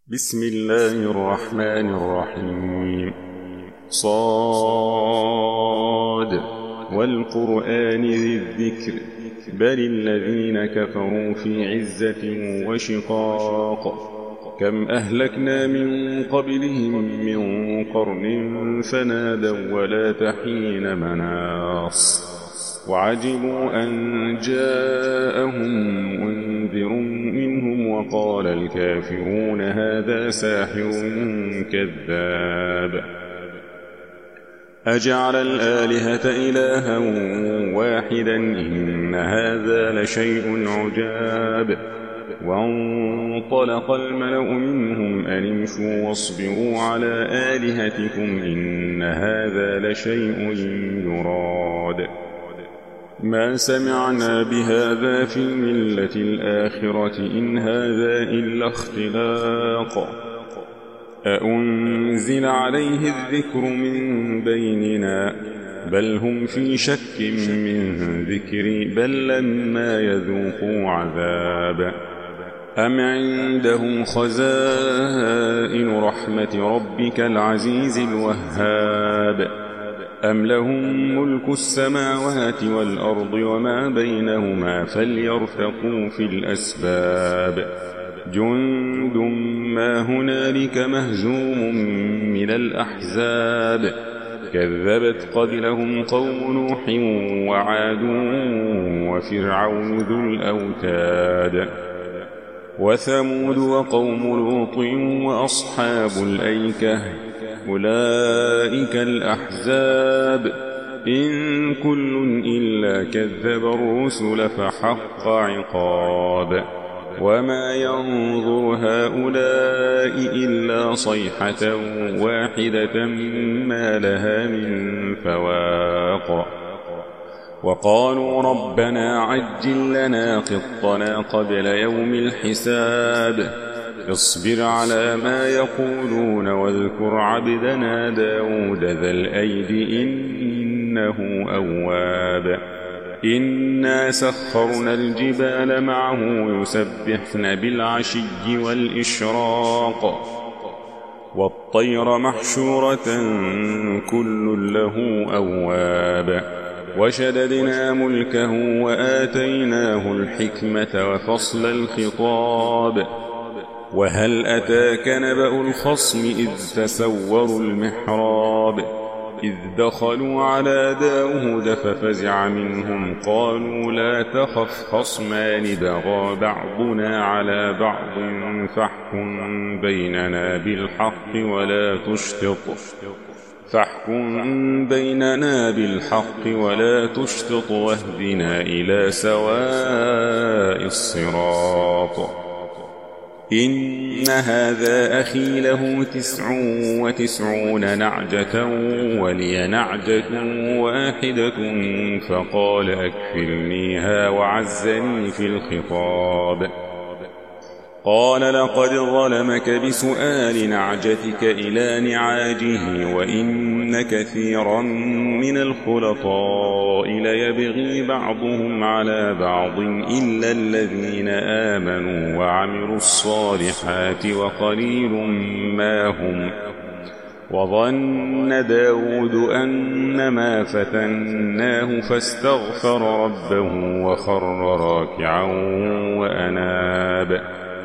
بسم الله الرحمن الرحيم. صاد والقرآن ذي الذكر بل الذين كفروا في عزة وشقاق. كم أهلكنا من قبلهم من قرن فنادوا ولا تحين مناص وعجبوا أن جاءهم منذر منهم وقال الكافرون هذا ساحر كذاب. أجعل الآلهة إلها واحدا إن هذا لشيء عجاب. وانطلق الملأ منهم أن امشوا واصبروا على آلهتكم إن هذا لشيء يراد. ما سمعنا بهذا في الملة الآخرة إن هذا إلا اختلاق. أأنزل عليه الذكر من بيننا بل هم في شك من ذكري بل لما يذوقوا عذاب. أم عندهم خزائن رحمة ربك العزيز الوهاب أم لهم ملك السماوات والأرض وما بينهما فليرتقوا في الأسباب. جند ما هنالك مهزوم من الأحزاب كذبت قبلهم قوم نوح وعاد وفرعون ذو الأوتاد وثمود وقوم لوط وأصحاب الأيكة أولئك الأحزاب إن كل إلا كذب الرسل فحق عقاب. وما ينظر هؤلاء إلا صيحة واحدة ما لها من فواق. وقالوا ربنا عجل لنا قطنا قبل يوم الحساب اصبر على ما يقولون واذكر عبدنا داود ذا الأيد إنه أواب. إنا سخرنا الجبال معه يسبحن بالعشي والإشراق والطير محشورة كل له أواب. وشددنا ملكه وآتيناه الحكمة وفصل الخطاب. وهل أتاك نبأ الخصم إذ تسوروا المحراب إذ دخلوا على داود ففزع منهم قالوا لا تخف خصمان بغى بعضنا على بعض فاحكم بيننا بالحق ولا تشطط واهدنا إلى سواء الصراط. إن هذا أخي له 99 نعجة ولي نعجة واحدة فقال أكفلنيها وعزني في الخطاب. قال لقد ظلمك بسؤال نعجتك إلى نعاجه وإن كثيرا من الخلطاء ليبغي بعضهم على بعض إلا الذين آمنوا وعملوا الصالحات وقليل ما هم. وظن داود أنما فتناه فاستغفر ربه وخر راكعا وأناب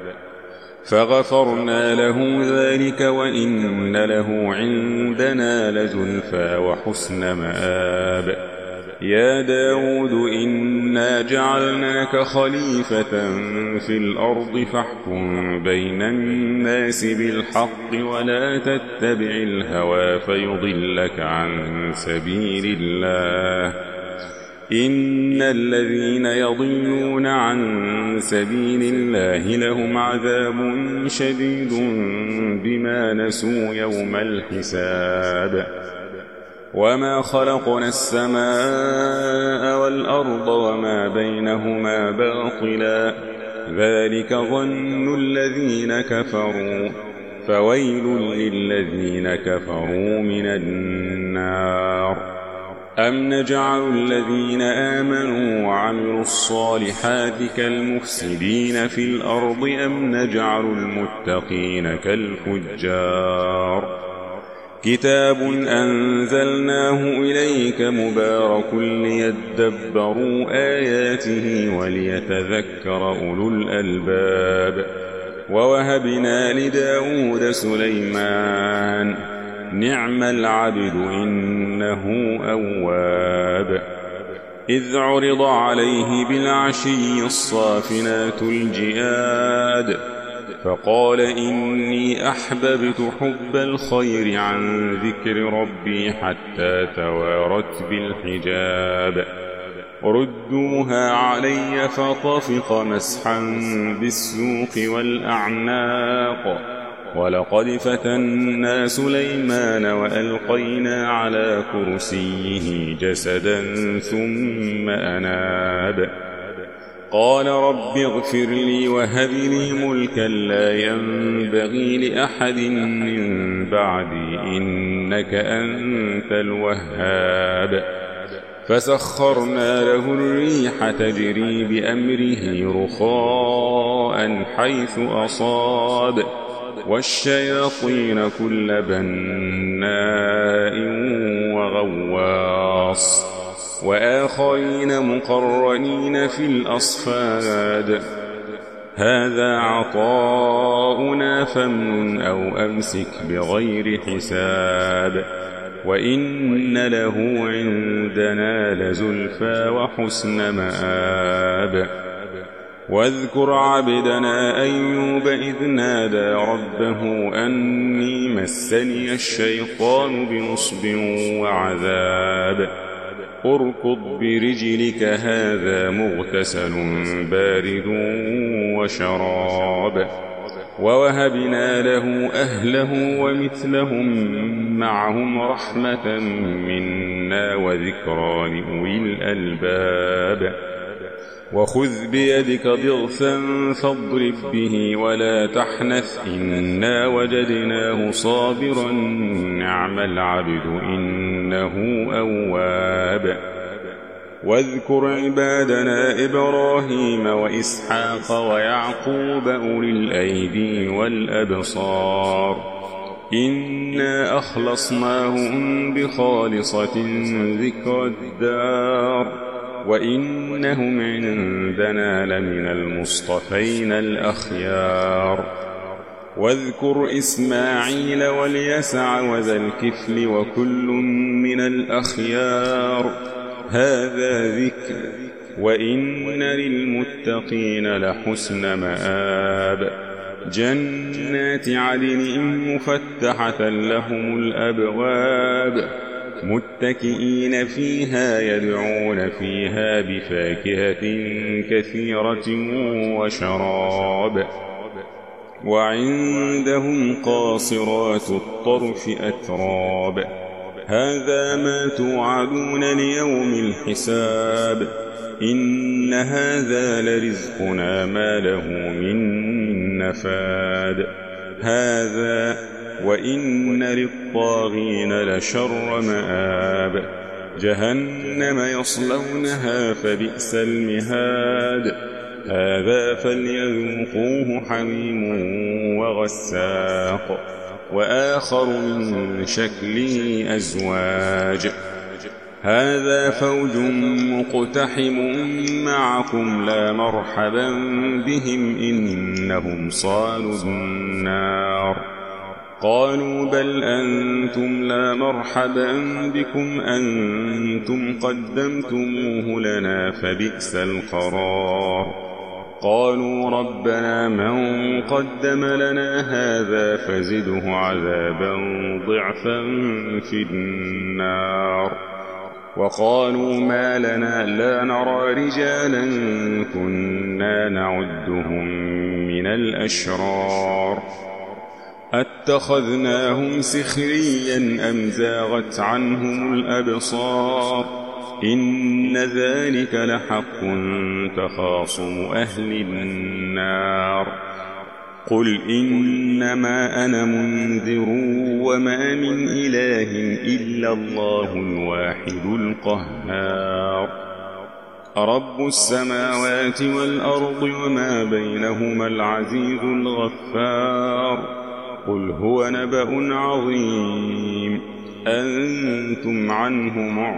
فغفرنا له ذلك وإن له عندنا لزلفى وحسن مآب. يا داود إنا جعلناك خليفة في الأرض فاحكم بين الناس بالحق ولا تتبع الهوى فيضلك عن سبيل الله. إن الذين يضلون عن سبيل الله لهم عذاب شديد بما نسوا يوم الحساب. وما خلقنا السماء والأرض وما بينهما باطلا ذلك ظن الذين كفروا فويل للذين كفروا من النار. أم نجعل الذين آمنوا وعملوا الصالحات كالمفسدين في الأرض أم نجعل المتقين كالفجار كتاب أنزلناه إليك مبارك ليدبروا آياته وليتذكر أولو الألباب ووهبنا لداود سليمان نعم العبد إنه أواب إذ عرض عليه بالعشي الصافنات الجياد فقال إني أحببت حب الخير عن ذكر ربي حتى توارت بالحجاب ردوها علي فطفق مسحا بالسوق والأعناق ولقد فتنا سليمان وألقينا على كرسيه جسدا ثم أناب قال رب اغفر لي وهب لي ملكا لا ينبغي لأحد من بعدي إنك أنت الوهاب فسخرنا له الريح تجري بأمره رخاء حيث أصاب والشياطين كل بناء وغواص وآخرين مقرنين في الأصفاد هذا عطاؤنا فامنن أو أمسك بغير حساب وإن له عندنا لزلفى وحسن مآب واذكر عبدنا أيوب إذ نادى ربه أني مسني الشيطان بنصب وعذاب اركض برجلك هذا مغتسل بارد وشراب ووهبنا له أهله ومثلهم معهم رحمة منا وذكرى لأولي الألباب وخذ بيدك ضغثا فاضرب به ولا تحنث إنا وجدناه صابرا نعم العبد إنه أواب واذكر عبادنا إبراهيم وإسحاق ويعقوب أولي الأيدي والأبصار إنا أخلصناهم بخالصة ذكر الدار وإنهم عندنا لمن المصطفين الأخيار واذكر إسماعيل واليسع وذا الكفل وكل من الأخيار هذا ذكر وإن للمتقين لحسن مآب جنات عدن مفتحة لهم الأبواب متكئين فيها يدعون فيها بفاكهة كثيرة وشراب وعندهم قاصرات الطرف أتراب هذا ما توعدون ليوم الحساب إن هذا لرزقنا ما له من نفاد هذا وإن للطاغين لشر مآب جهنم يصلونها فبئس المهاد هذا فليذوقوه حميم وغساق وآخر من شكله أزواج هذا فوج مقتحم معكم لا مرحبا بهم إنهم صالوا النار قالوا بل أنتم لا مرحبا بكم أنتم قدمتموه لنا فبئس القرار قالوا ربنا من قدم لنا هذا فزده عذابا ضعفا في النار وقالوا ما لنا لا نرى رجالا كنا نعدهم من الأشرار أتخذناهم سخريا أم زاغت عنهم الأبصار إن ذلك لحق تخاصم أهل النار قل إنما أنا منذر وما من إله إلا الله الواحد القهار رب السماوات والأرض وما بينهما العزيز الغفار قل هو نبأ عظيم أنتم عنه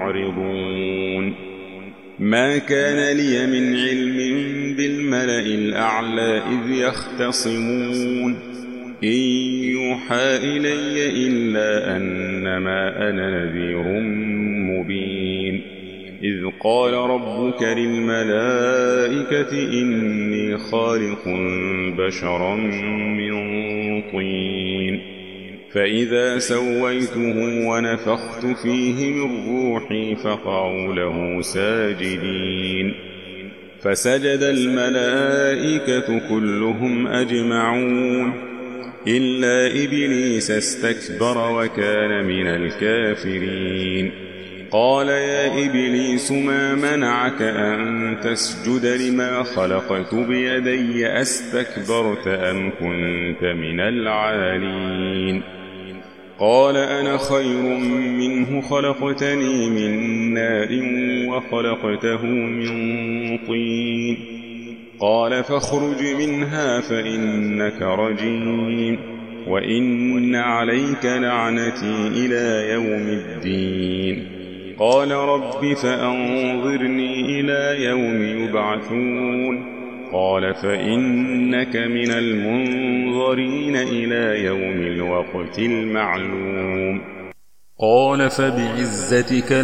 معرضون ما كان لي من علم بالملأ الأعلى إذ يختصمون إن يوحى إلي إلا أنما أنا نذير مبين إذ قال ربك للملائكة إني خالق بشرا من طين فإذا سويته ونفخت فيه من روحي فقعوا له ساجدين فسجد الملائكة كلهم أجمعون إلا إبليس استكبر وكان من الكافرين قال يا إبليس ما منعك أن تسجد لما خلقت بيدي أستكبرت أم كنت من العالين قال أنا خير منه خلقتني من نار وخلقته من طين قال فاخرج منها فإنك رجيم وإن عليك لعنتي إلى يوم الدين قال رب فأنظرني إلى يوم يبعثون قال فإنك من المنظرين إلى يوم الوقت المعلوم قال فبعزتك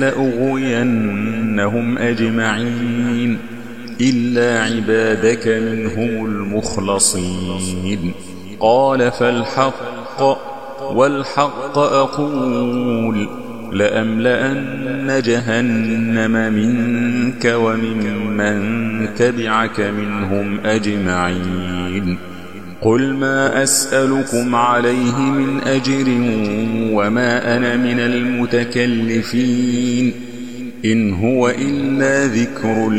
لأغوينهم أجمعين إلا عبادك منهم المخلصين قال فالحق والحق أقول لأملأن جهنم منك وممن تبعك منهم أجمعين قل ما أسألكم عليه من أجر وما أنا من المتكلفين إن هو إلا ذكر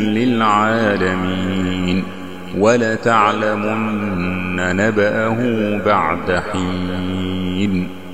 للعالمين ولتعلمن نبأه بعد حين